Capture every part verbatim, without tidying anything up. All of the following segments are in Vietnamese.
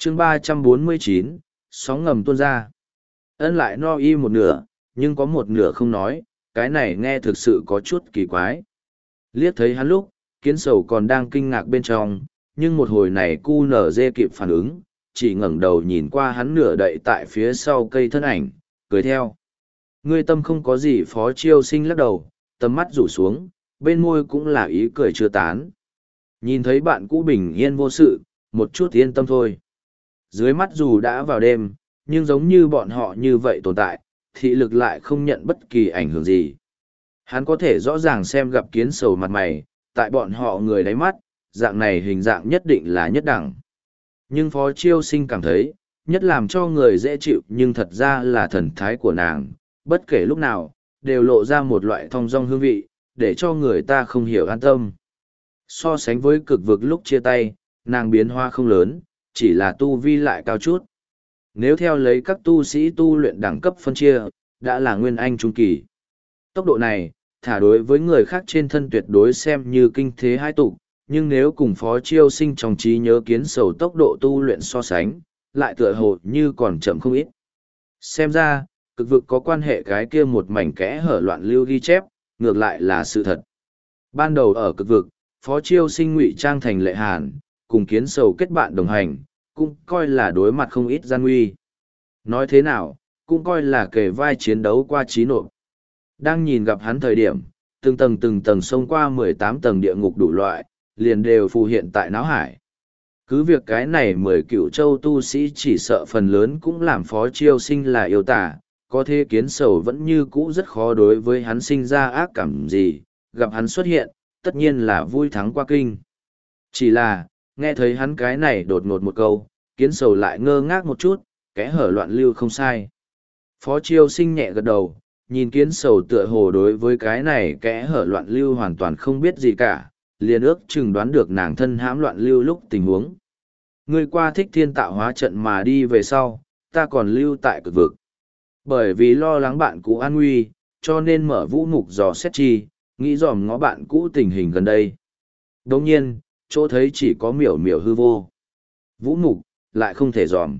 chương ba trăm bốn mươi chín, sóng ngầm tuôn ra. Ân lại no y một nửa, nhưng có một nửa không nói, cái này nghe thực sự có chút kỳ quái. Liếc thấy hắn lúc, kiến sầu còn đang kinh ngạc bên trong, nhưng một hồi này cu nở dê kịp phản ứng, chỉ ngẩng đầu nhìn qua hắn nửa đậy tại phía sau cây thân ảnh, cười theo. Ngươi tâm không có gì. Phó Chiêu Sinh lắc đầu, tầm mắt rủ xuống, bên môi cũng là ý cười chưa tán. Nhìn thấy bạn cũ bình yên vô sự, một chút yên tâm thôi. Dưới mắt dù đã vào đêm, nhưng giống như bọn họ như vậy tồn tại, thị lực lại không nhận bất kỳ ảnh hưởng gì. Hắn có thể rõ ràng xem gặp kiến sầu mặt mày, tại bọn họ người đáy mắt, dạng này hình dạng nhất định là nhất đẳng. Nhưng Phó Chiêu Sinh cảm thấy, nhất làm cho người dễ chịu nhưng thật ra là thần thái của nàng, bất kể lúc nào, đều lộ ra một loại thong dong hương vị, để cho người ta không hiểu an tâm. So sánh với cực vực lúc chia tay, nàng biến hóa không lớn, chỉ là tu vi lại cao chút. Nếu theo lấy các tu sĩ tu luyện đẳng cấp phân chia, đã là nguyên anh trung kỳ. Tốc độ này, thả đối với người khác trên thân tuyệt đối xem như kinh thế hai tục, nhưng nếu cùng Phó Chiêu Sinh trong trí nhớ kiến sầu tốc độ tu luyện so sánh, lại tựa hồ như còn chậm không ít. Xem ra, cực vực có quan hệ cái kia một mảnh kẽ hở loạn lưu ghi chép, ngược lại là sự thật. Ban đầu ở cực vực, Phó Chiêu Sinh ngụy trang thành Lệ Hàn, cùng kiến sầu kết bạn đồng hành, cũng coi là đối mặt không ít gian nguy. Nói thế nào, cũng coi là kề vai chiến đấu qua trí nộp. Đang nhìn gặp hắn thời điểm, từng tầng từng tầng xông qua mười tám tầng địa ngục đủ loại, liền đều phù hiện tại não hải. Cứ việc cái này mười cựu châu tu sĩ chỉ sợ phần lớn cũng làm Phó Chiêu Sinh là yêu tả, có thế kiến sầu vẫn như cũ rất khó đối với hắn sinh ra ác cảm gì, gặp hắn xuất hiện, tất nhiên là vui thắng qua kinh. Chỉ là, nghe thấy hắn cái này đột ngột một câu, kiến sầu lại ngơ ngác một chút, kẽ hở loạn lưu không sai. Phó Chiêu Sinh nhẹ gật đầu, nhìn kiến sầu tựa hồ đối với cái này kẽ hở loạn lưu hoàn toàn không biết gì cả, liền ước chừng đoán được nàng thân hãm loạn lưu lúc tình huống. Ngươi qua thích thiên tạo hóa trận mà đi về sau, ta còn lưu tại cực vực. Bởi vì lo lắng bạn cũ an nguy, cho nên mở vũ mục dò xét chi, nghĩ dòm ngó bạn cũ tình hình gần đây. Đồng nhiên, chỗ thấy chỉ có miểu miểu hư vô. Vũ mục, lại không thể dòm.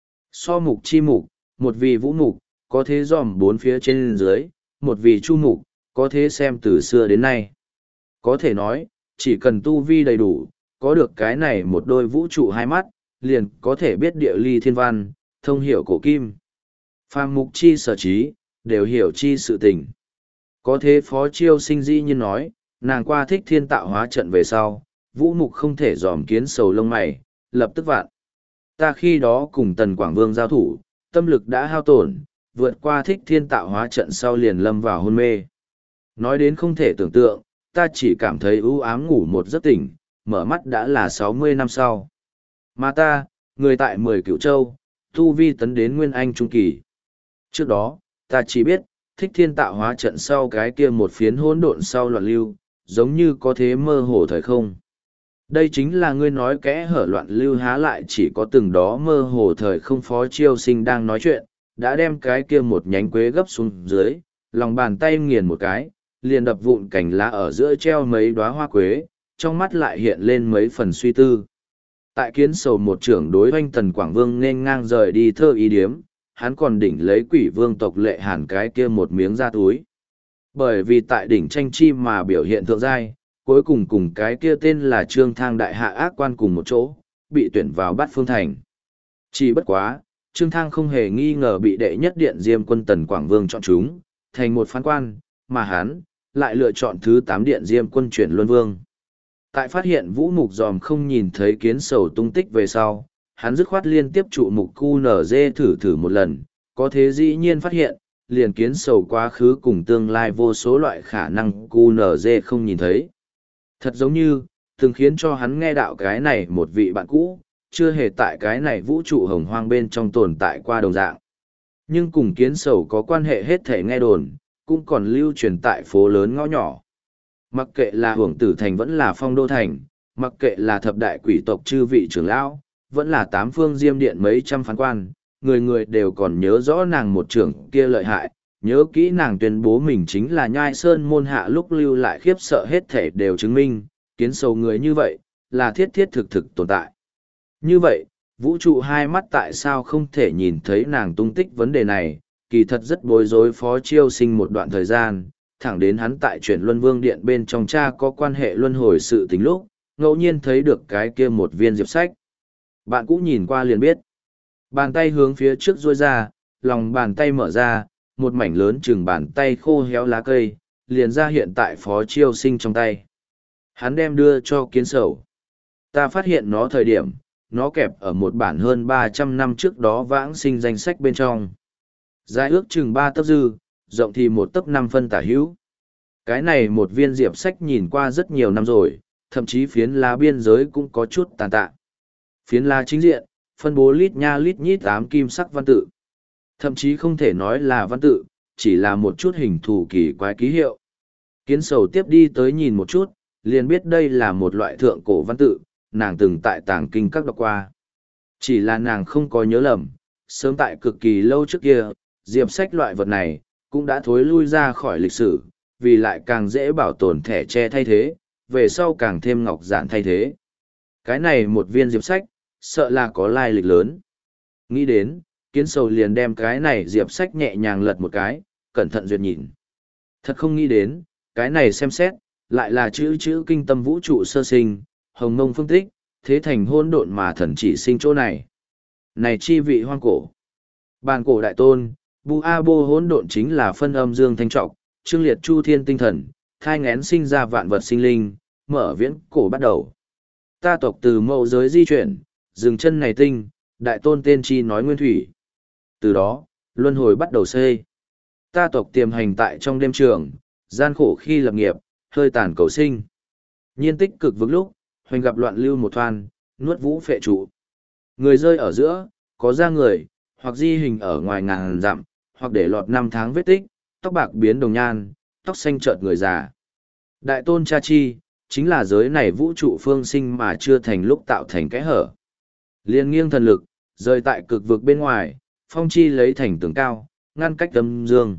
So mục chi mục, một vì vũ mục, có thế dòm bốn phía trên dưới, một vì chu mục, có thế xem từ xưa đến nay. Có thể nói, chỉ cần tu vi đầy đủ, có được cái này một đôi vũ trụ hai mắt, liền có thể biết địa ly thiên văn, thông hiểu cổ kim. Phàm mục chi sở trí, đều hiểu chi sự tình. Có thế Phó Chiêu Sinh dĩ nhiên nói, nàng qua thích thiên tạo hóa trận về sau, vũ mục không thể dòm kiến sầu lông mày, lập tức vạn. Ta khi đó cùng Tần Quảng Vương giao thủ, tâm lực đã hao tổn, vượt qua thích thiên tạo hóa trận sau liền lâm vào hôn mê. Nói đến không thể tưởng tượng, ta chỉ cảm thấy ưu ám ngủ một giấc tỉnh, mở mắt đã là sáu mươi năm sau. Mà ta, người tại mười cửu châu, tu vi tấn đến nguyên anh trung kỳ. Trước đó, ta chỉ biết, thích thiên tạo hóa trận sau cái kia một phiến hỗn độn sau loạn lưu, giống như có thế mơ hồ thời không. Đây chính là ngươi nói kẽ hở loạn lưu há lại chỉ có từng đó mơ hồ thời không. Phó Chiêu Sinh đang nói chuyện, đã đem cái kia một nhánh quế gấp xuống dưới, lòng bàn tay nghiền một cái, liền đập vụn cành lá ở giữa treo mấy đóa hoa quế, trong mắt lại hiện lên mấy phần suy tư. Tại kiến sầu một trưởng đối oanh Tần Quảng Vương nên ngang rời đi thơ ý điếm, hắn còn đỉnh lấy quỷ vương tộc Lệ Hàn cái kia một miếng ra túi. Bởi vì tại đỉnh tranh chi mà biểu hiện thượng giai, cuối cùng cùng cái kia tên là Trương Thang đại hạ ác quan cùng một chỗ, bị tuyển vào Bát Phương Thành. Chỉ bất quá, Trương Thang không hề nghi ngờ bị đệ nhất điện Diêm quân Tần Quảng Vương chọn chúng, thành một phán quan, mà hắn lại lựa chọn thứ tám điện Diêm quân chuyển Luân Vương. Tại phát hiện vũ mục dòm không nhìn thấy kiến sầu tung tích về sau, hắn dứt khoát liên tiếp trụ mục cu nở dê thử thử một lần, có thế dĩ nhiên phát hiện, liền kiến sầu quá khứ cùng tương lai vô số loại khả năng cu nở dê không nhìn thấy. Thật giống như, từng khiến cho hắn nghe đạo cái này một vị bạn cũ, chưa hề tại cái này vũ trụ hồng hoang bên trong tồn tại qua đồng dạng. Nhưng cùng kiến sầu có quan hệ hết thể nghe đồn, cũng còn lưu truyền tại phố lớn ngõ nhỏ. Mặc kệ là hưởng tử thành vẫn là phong đô thành, mặc kệ là thập đại quỷ tộc chư vị trưởng lão, vẫn là tám phương diêm điện mấy trăm phán quan, người người đều còn nhớ rõ nàng một trưởng kia lợi hại, nhớ kỹ nàng tuyên bố mình chính là nhai sơn môn hạ lúc lưu lại khiếp sợ hết thể đều chứng minh, kiến sầu người như vậy, là thiết thiết thực thực tồn tại. Như vậy, Vũ trụ hai mắt tại sao không thể nhìn thấy nàng tung tích vấn đề này, kỳ thật rất bối rối Phó Chiêu Sinh một đoạn thời gian, thẳng đến hắn tại chuyển Luân Vương Điện bên trong cha có quan hệ luân hồi sự tình lúc, ngẫu nhiên thấy được cái kia một viên diệp sách. Bạn cũ nhìn qua liền biết. Bàn tay hướng phía trước duỗi ra, lòng bàn tay mở ra, một mảnh lớn chừng bàn tay khô héo lá cây, liền ra hiện tại Phó Chiêu Sinh trong tay. Hắn đem đưa cho Kiến Sầu. Ta phát hiện nó thời điểm, nó kẹp ở một bản hơn ba trăm năm trước đó vãng sinh danh sách bên trong. Dài ước chừng ba tấc dư, rộng thì một tấc năm phân tả hữu. Cái này một viên diệp sách nhìn qua rất nhiều năm rồi, thậm chí phiến lá biên giới cũng có chút tàn tạ. Phiến lá chính diện, phân bố lít nha lít nhít ám kim sắc văn tự. Thậm chí không thể nói là văn tự, chỉ là một chút hình thù kỳ quái ký hiệu. Kiến Sầu tiếp đi tới nhìn một chút, liền biết đây là một loại thượng cổ văn tự, nàng từng tại tàng kinh các đọc qua. Chỉ là nàng không có nhớ lầm, sớm tại cực kỳ lâu trước kia, diệp sách loại vật này, cũng đã thối lui ra khỏi lịch sử, vì lại càng dễ bảo tồn thẻ tre thay thế, về sau càng thêm ngọc giản thay thế. Cái này một viên diệp sách, sợ là có lai lịch lớn. Nghĩ đến, Kiến Sầu liền đem cái này diệp sách nhẹ nhàng lật một cái, cẩn thận duyệt nhìn. Thật không nghĩ đến, cái này xem xét, lại là chữ chữ kinh tâm vũ trụ sơ sinh, hồng mông phương tích, thế thành hôn độn mà thần chỉ sinh chỗ này. Này chi vị hoang cổ. Bàn cổ đại tôn, Bu A Bô hỗn độn chính là phân âm dương thanh trọng, trương liệt chu thiên tinh thần, thai ngén sinh ra vạn vật sinh linh, mở viễn cổ bắt đầu. Ta tộc từ mậu giới di chuyển, dừng chân này tinh, đại tôn tên chi nói nguyên thủy. Từ đó, luân hồi bắt đầu xây. Ta tộc tiềm hành tại trong đêm trường, gian khổ khi lập nghiệp, hơi tàn cầu sinh. Nhiên tích cực vững lúc, hoành gặp loạn lưu một thoan, nuốt vũ phệ trụ. Người rơi ở giữa, có ra người, hoặc di hình ở ngoài ngàn dặm, hoặc để lọt năm tháng vết tích, tóc bạc biến đồng nhan, tóc xanh chợt người già. Đại tôn cha chi, chính là giới này vũ trụ phương sinh mà chưa thành lúc tạo thành kẽ hở. Liên nghiêng thần lực, rời tại cực vực bên ngoài, phong chi lấy thành tường cao, ngăn cách âm dương.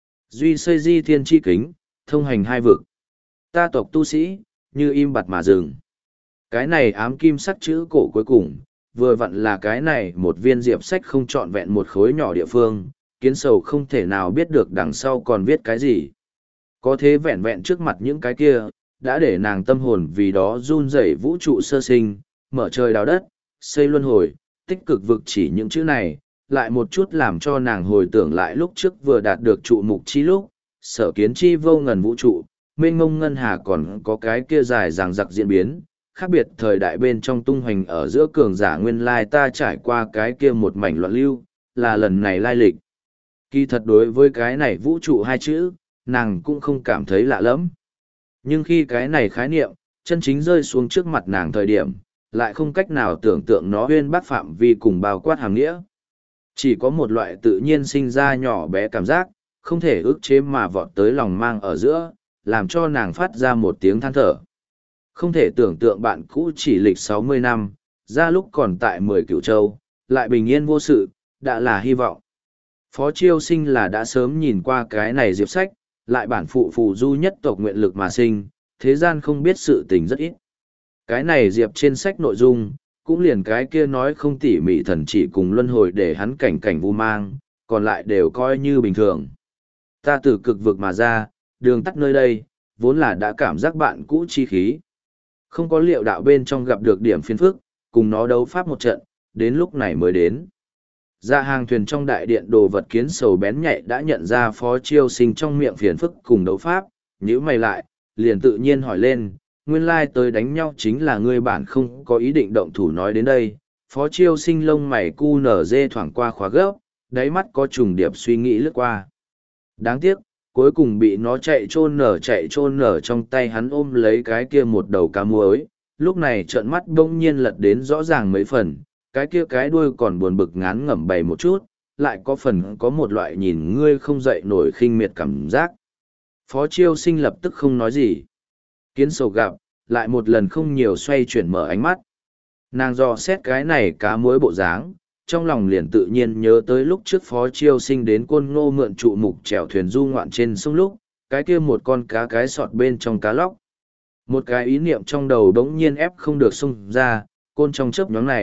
Duy xây di thiên chi kính, thông hành hai vực. Ta tộc tu sĩ, như im bặt mà dừng. Cái này ám kim sắc chữ cổ cuối cùng, vừa vặn là cái này một viên diệp sách không trọn vẹn một khối nhỏ địa phương, Kiến Sầu không thể nào biết được đằng sau còn viết cái gì. Có thế vẹn vẹn trước mặt những cái kia, đã để nàng tâm hồn vì đó run rẩy vũ trụ sơ sinh, mở trời đào đất, xây luân hồi, tích cực vực chỉ những chữ này, lại một chút làm cho nàng hồi tưởng lại lúc trước vừa đạt được trụ mục chi lúc, sở kiến chi vô ngần vũ trụ, mênh mông ngân hà còn có cái kia dài ràng giặc diễn biến, khác biệt thời đại bên trong tung hoành ở giữa cường giả nguyên lai ta trải qua cái kia một mảnh loạn lưu, là lần này lai lịch. Kỳ thật đối với cái này vũ trụ hai chữ, nàng cũng không cảm thấy lạ lắm. Nhưng khi cái này khái niệm, chân chính rơi xuống trước mặt nàng thời điểm, lại không cách nào tưởng tượng nó huyên bác phạm vi cùng bao quát hàm nghĩa. Chỉ có một loại tự nhiên sinh ra nhỏ bé cảm giác, không thể ức chế mà vọt tới lòng mang ở giữa, làm cho nàng phát ra một tiếng than thở. Không thể tưởng tượng bạn cũ chỉ lịch sáu mươi năm, ra lúc còn tại mười cửu châu, lại bình yên vô sự, đã là hy vọng. Phó Chiêu Sinh là đã sớm nhìn qua cái này diệp sách, lại bản phụ phù du nhất tộc nguyện lực mà sinh, thế gian không biết sự tình rất ít. Cái này diệp trên sách nội dung, cũng liền cái kia nói không tỉ mỉ thần chỉ cùng luân hồi để hắn cảnh cảnh vu mang, còn lại đều coi như bình thường. Ta từ cực vực mà ra, đường tắt nơi đây, vốn là đã cảm giác bạn cũ chi khí. Không có liệu đạo bên trong gặp được điểm phiền phức, cùng nó đấu pháp một trận, đến lúc này mới đến. Ra hàng thuyền trong đại điện đồ vật Kiến Sầu bén nhạy đã nhận ra Phó Chiêu Sinh trong miệng phiền phức cùng đấu pháp, nhíu mày lại, liền tự nhiên hỏi lên, nguyên lai tới đánh nhau chính là ngươi bản không có ý định động thủ nói đến đây. Phó Chiêu Sinh lông mày cu nở dê thoảng qua khóa gấp, đáy mắt có trùng điệp suy nghĩ lướt qua. Đáng tiếc, cuối cùng bị nó chạy trôn nở chạy trôn nở trong tay hắn ôm lấy cái kia một đầu cá muối, lúc này trợn mắt bỗng nhiên lật đến rõ ràng mấy phần, cái kia cái đuôi còn buồn bực ngán ngẩm bày một chút, lại có phần có một loại nhìn ngươi không dậy nổi khinh miệt cảm giác. Phó Chiêu Sinh lập tức không nói gì. Kiến Sầu gặp, lại một lần không nhiều xoay chuyển mở ánh mắt. Nàng dò xét cái này cá muối bộ dáng, trong lòng liền tự nhiên nhớ tới lúc trước Phó Chiêu Sinh đến Côn Ngô mượn trụ mục chèo thuyền du ngoạn trên sông lúc, cái kia một con cá cái sọt bên trong cá lóc. Một cái ý niệm trong đầu đống nhiên ép không được xông ra, côn trong chớp nhóm này,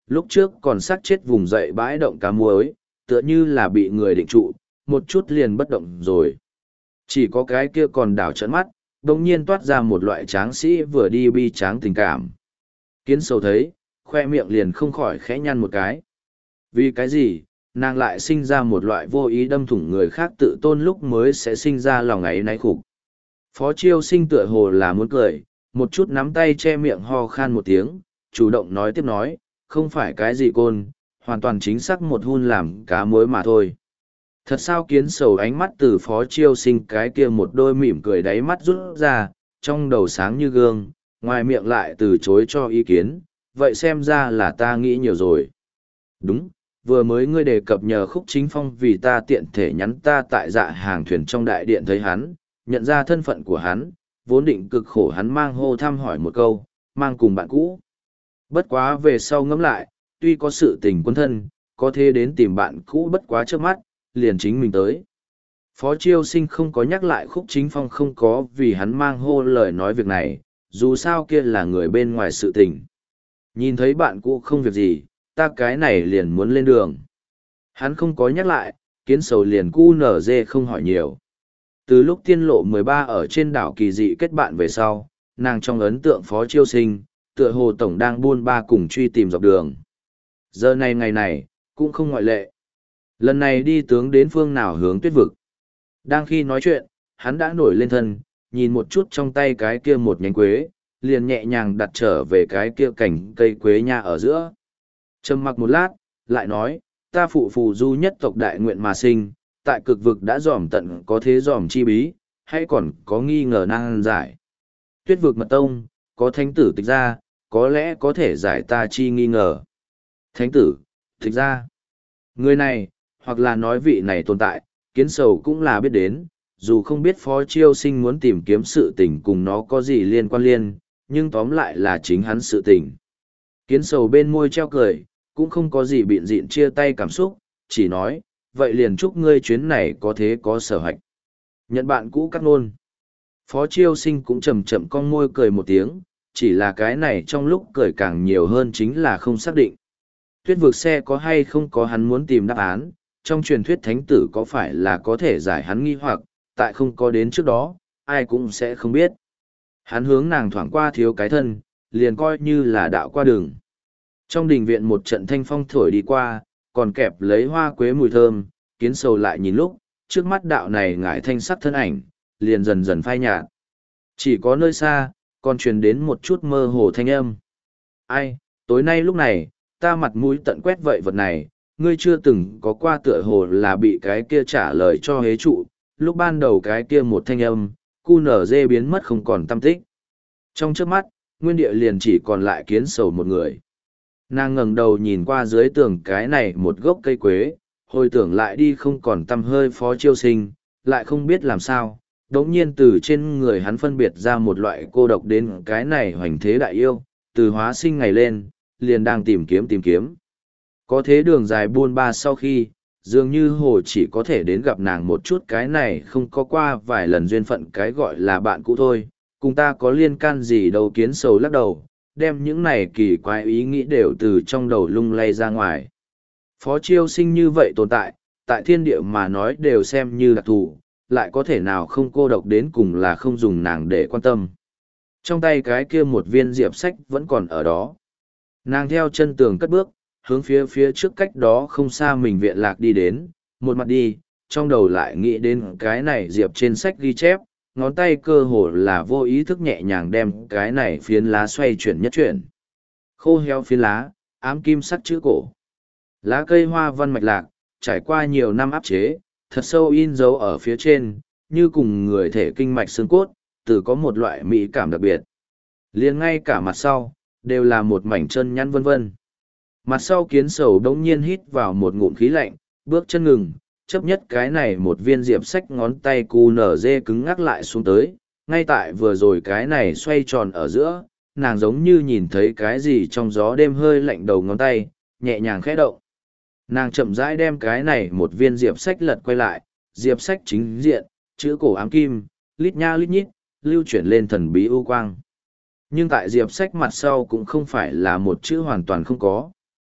lúc trước còn xác chết vùng dậy bãi động cá muối, tựa như là bị người định trụ, một chút liền bất động rồi. Chỉ có cái kia còn đảo trận mắt, đồng nhiên toát ra một loại tráng sĩ vừa đi bi tráng tình cảm. Kiến sầu thấy, khoe miệng liền không khỏi khẽ nhăn một cái. Vì cái gì, nàng lại sinh ra một loại vô ý đâm thủng người khác tự tôn lúc mới sẽ sinh ra lòng ấy náy khủng. Phó Chiêu Sinh tựa hồ là muốn cười, một chút nắm tay che miệng ho khan một tiếng, chủ động nói tiếp nói, không phải cái gì côn, hoàn toàn chính xác một hun làm cá muối mà thôi. Thật sao Kiến sầu ánh mắt từ Phó Chiêu Sinh cái kia một đôi mỉm cười đáy mắt rút ra, trong đầu sáng như gương, ngoài miệng lại từ chối cho ý kiến, vậy xem ra là ta nghĩ nhiều rồi. Đúng, vừa mới ngươi đề cập nhờ Khúc Chính Phong vì ta tiện thể nhắn ta tại dạ hàng thuyền trong đại điện thấy hắn, nhận ra thân phận của hắn, vốn định cực khổ hắn mang hô thăm hỏi một câu, mang cùng bạn cũ. Bất quá về sau ngẫm lại, tuy có sự tình quân thân, có thể đến tìm bạn cũ bất quá trước mắt, liền chính mình tới. Phó Chiêu Sinh không có nhắc lại Khúc Chính Phong không có vì hắn mang hô lời nói việc này, dù sao kia là người bên ngoài sự tình. Nhìn thấy bạn cũ không việc gì, ta cái này liền muốn lên đường. Hắn không có nhắc lại, Kiến sầu liền cu nở dê không hỏi nhiều. Từ lúc tiên lộ mười ba ở trên đảo kỳ dị kết bạn về sau, nàng trong ấn tượng Phó Chiêu Sinh, tựa hồ tổng đang buôn ba cùng truy tìm dọc đường. Giờ này ngày này, cũng không ngoại lệ. Lần này đi tướng đến phương nào hướng Tuyết vực. Đang khi nói chuyện, hắn đã nổi lên thân, nhìn một chút trong tay cái kia một nhánh quế, liền nhẹ nhàng đặt trở về cái kia cành cây quế nha ở giữa. Trầm mặc một lát, lại nói, ta phụ phù du nhất tộc đại nguyện mà sinh, tại cực vực đã dòm tận có thế dòm chi bí, hay còn có nghi ngờ năng giải. Tuyết vực mật tông, có thánh tử tịch ra, có lẽ có thể giải ta chi nghi ngờ. Thánh tử, tịch ra. Người này, hoặc là nói vị này tồn tại, Kiến sầu cũng là biết đến, dù không biết Phó Chiêu Sinh muốn tìm kiếm sự tình cùng nó có gì liên quan liên, nhưng tóm lại là chính hắn sự tình. Kiến sầu bên môi treo cười, cũng không có gì biện dịn chia tay cảm xúc, chỉ nói, vậy liền chúc ngươi chuyến này có thế có sở hạch. Nhận bạn cũ cắt nôn. Phó Chiêu Sinh cũng chậm chậm cong môi cười một tiếng, chỉ là cái này trong lúc cười càng nhiều hơn chính là không xác định. Tuyết vực xe có hay không có hắn muốn tìm đáp án, trong truyền thuyết thánh tử có phải là có thể giải hắn nghi hoặc, tại không có đến trước đó, ai cũng sẽ không biết. Hắn hướng nàng thoảng qua thiếu cái thân, liền coi như là đạo qua đường. Trong đình viện một trận thanh phong thổi đi qua, còn kẹp lấy hoa quế mùi thơm, Kiến sầu lại nhìn lúc, trước mắt đạo này ngải thanh sắc thân ảnh, liền dần dần phai nhạt. Chỉ có nơi xa, còn truyền đến một chút mơ hồ thanh âm. Ai, tối nay lúc này, ta mặt mũi tận quét vậy vật này, ngươi chưa từng có qua tựa hồ là bị cái kia trả lời cho hế trụ, lúc ban đầu cái kia một thanh âm, cu nở dê biến mất không còn tâm tích. Trong trước mắt, nguyên địa liền chỉ còn lại Kiến sầu một người. Nàng ngẩng đầu nhìn qua dưới tường cái này một gốc cây quế, hồi tưởng lại đi không còn tăm hơi Phó Chiêu Sinh, lại không biết làm sao, đống nhiên từ trên người hắn phân biệt ra một loại cô độc đến cái này hoành thế đại yêu, từ hóa sinh ngày lên, liền đang tìm kiếm tìm kiếm. Có thế đường dài buôn ba sau khi, dường như hồ chỉ có thể đến gặp nàng một chút cái này không có qua vài lần duyên phận cái gọi là bạn cũ thôi, cùng ta có liên can gì đâu. Kiến sầu lắc đầu, đem những này kỳ quái ý nghĩ đều từ trong đầu lung lay ra ngoài. Phó Chiêu Sinh như vậy tồn tại, tại thiên địa mà nói đều xem như đặc thù, lại có thể nào không cô độc đến cùng là không dùng nàng để quan tâm. Trong tay cái kia một viên diệp sách vẫn còn ở đó. Nàng theo chân tường cất bước, hướng phía phía trước cách đó không xa mình viện lạc đi đến, một mặt đi, trong đầu lại nghĩ đến cái này diệp trên sách ghi chép, ngón tay cơ hồ là vô ý thức nhẹ nhàng đem cái này phiến lá xoay chuyển nhất chuyển. Khô héo phiến lá, ám kim sắc chữ cổ. Lá cây hoa văn mạch lạc, trải qua nhiều năm áp chế, thật sâu in dấu ở phía trên, như cùng người thể kinh mạch xương cốt, từ có một loại mỹ cảm đặc biệt. Liền ngay cả mặt sau, đều là một mảnh chân nhăn vân vân. Mặt sau Kiến sầu đống nhiên hít vào một ngụm khí lạnh, bước chân ngừng, chấp nhất cái này một viên diệp sách ngón tay cu nở dê cứng ngắc lại xuống tới, ngay tại vừa rồi cái này xoay tròn ở giữa, nàng giống như nhìn thấy cái gì trong gió đêm hơi lạnh đầu ngón tay, nhẹ nhàng khẽ động. Nàng chậm rãi đem cái này một viên diệp sách lật quay lại, diệp sách chính diện, chữ cổ ám kim, lít nha lít nhít, lưu chuyển lên thần bí ưu quang. Nhưng tại diệp sách mặt sau cũng không phải là một chữ hoàn toàn không có.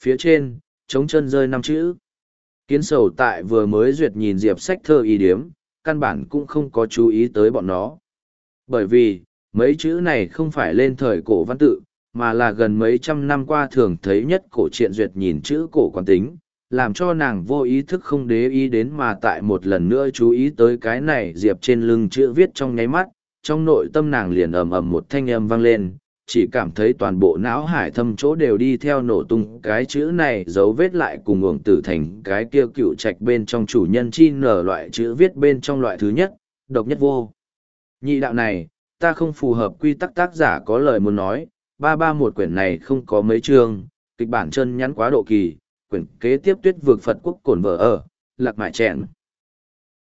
Phía trên, trống chân rơi năm chữ. Kiến sầu tại vừa mới duyệt nhìn diệp sách thơ y điếm, căn bản cũng không có chú ý tới bọn nó. Bởi vì, mấy chữ này không phải lên thời cổ văn tự, mà là gần mấy trăm năm qua thường thấy nhất cổ truyện duyệt nhìn chữ cổ quán tính, làm cho nàng vô ý thức không để ý đến mà tại một lần nữa chú ý tới cái này diệp trên lưng chữ viết trong nháy mắt, trong nội tâm nàng liền ầm ầm một thanh âm vang lên, chỉ cảm thấy toàn bộ não hải thâm chỗ đều đi theo nổ tung cái chữ này dấu vết lại cùng uổng tử thành cái kia cựu trạch bên trong chủ nhân chi nở loại chữ viết bên trong loại thứ nhất, độc nhất vô. Nhị đạo này, ta không phù hợp quy tắc tác giả có lời muốn nói, ba ba một quyển này không có mấy chương, kịch bản chân nhắn quá độ kỳ, quyển kế tiếp tuyết vượt Phật quốc cổn vợ ở, lạc mại chèn.